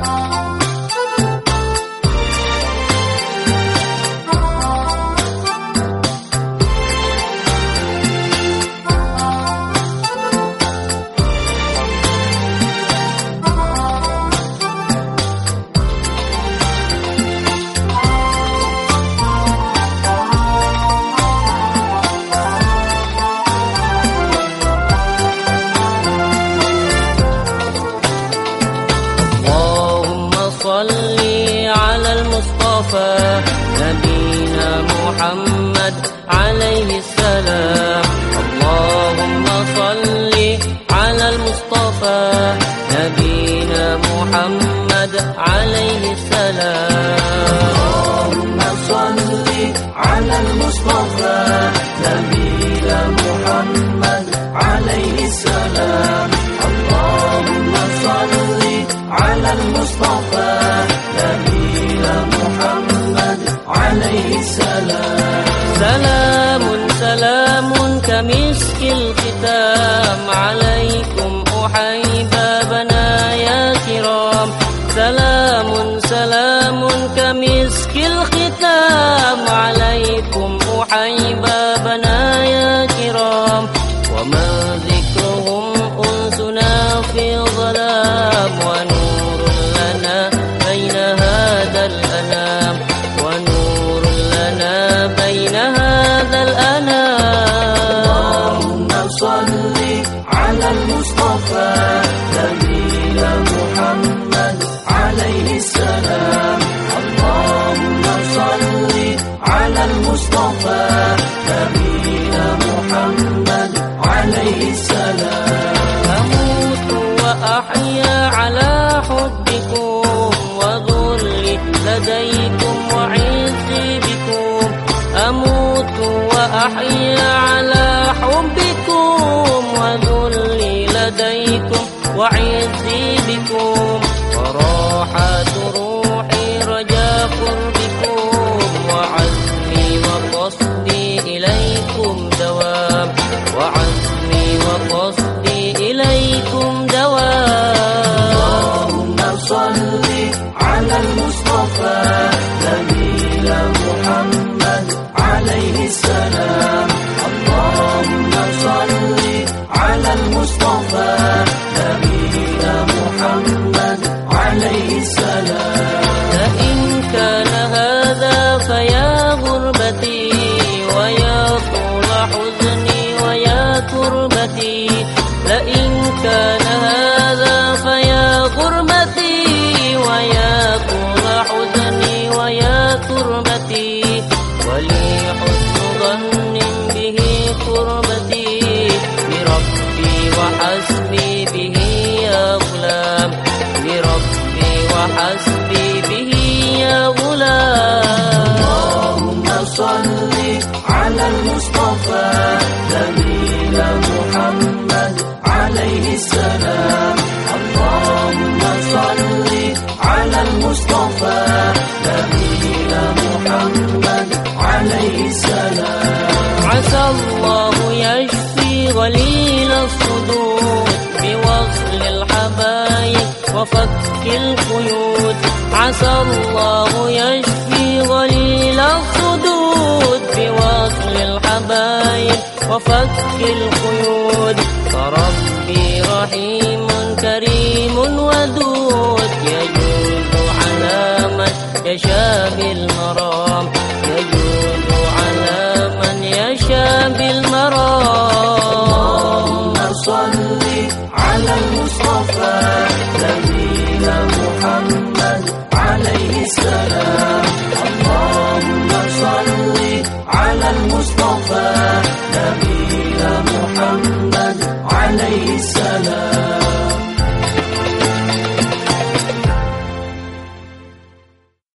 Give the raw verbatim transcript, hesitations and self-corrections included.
نبينا محمد عليه السلام. اللهم صل على المصطفى نبينا محمد عليه السلام. اللهم صل على المصطفى نبينا محمد عليه السلام. اللهم صل على المصطفى نبينا محمد عليه السلام. سلام سلام كمسك الختام عليكم أحبابنا يا كرام. سلام سلام كمسك الختام عليكم أحبابنا يا كرام. وما ذكرهم أنسنا في ظلام ونور لنا بين هذا الأنام. ونور لنا بين هذا الأنام. اللهم صل على المصطفى نبينا محمد عليه السلام. اللهم صل على المصطفى نبينا محمد عليه السلام. أموت وأحيا على حبكم وذلي لديكم وعزي بكم. أموت وأحيا على حبكم وذلي لديكم وعزي بكم. وراحة روحي رجا قربكم وعزمي وقصدي إليكم دوام. وعزمي وقصدي إليكم دوام. اللهم صل على المصطفى نبينا محمد عليه السلام. اللهم صل على المصطفى نبينا محمد عليه السلام. لئن كان هذا فيا غربتي ويا طول حزني ويا كربتي. لئن كان هذا فيا غربتي ويا طول حزني ويا كربتي. ولي حسن ظن به قربتي بربي وحسبي به يا غلام. بربي وحسبي به يا غلام. اللهم صل على المصطفى نبينا محمد عليه السلام. اللهم صل على المصطفى نبينا محمد عليه السلام. عسى الله يشفي غليل الصدور بوصل الحبايب وفك القيود. عسى الله يشفي غليل الصدور بوصل الحبايب وفك القيود. فربي رحيم كريم ودود يجود على من يشاء بالمرام. يجود على من يشاء بالمرام. اللهم صل على المصطفى نبينا محمد عليه السلام. اللهم صل على المصطفى نبينا محمد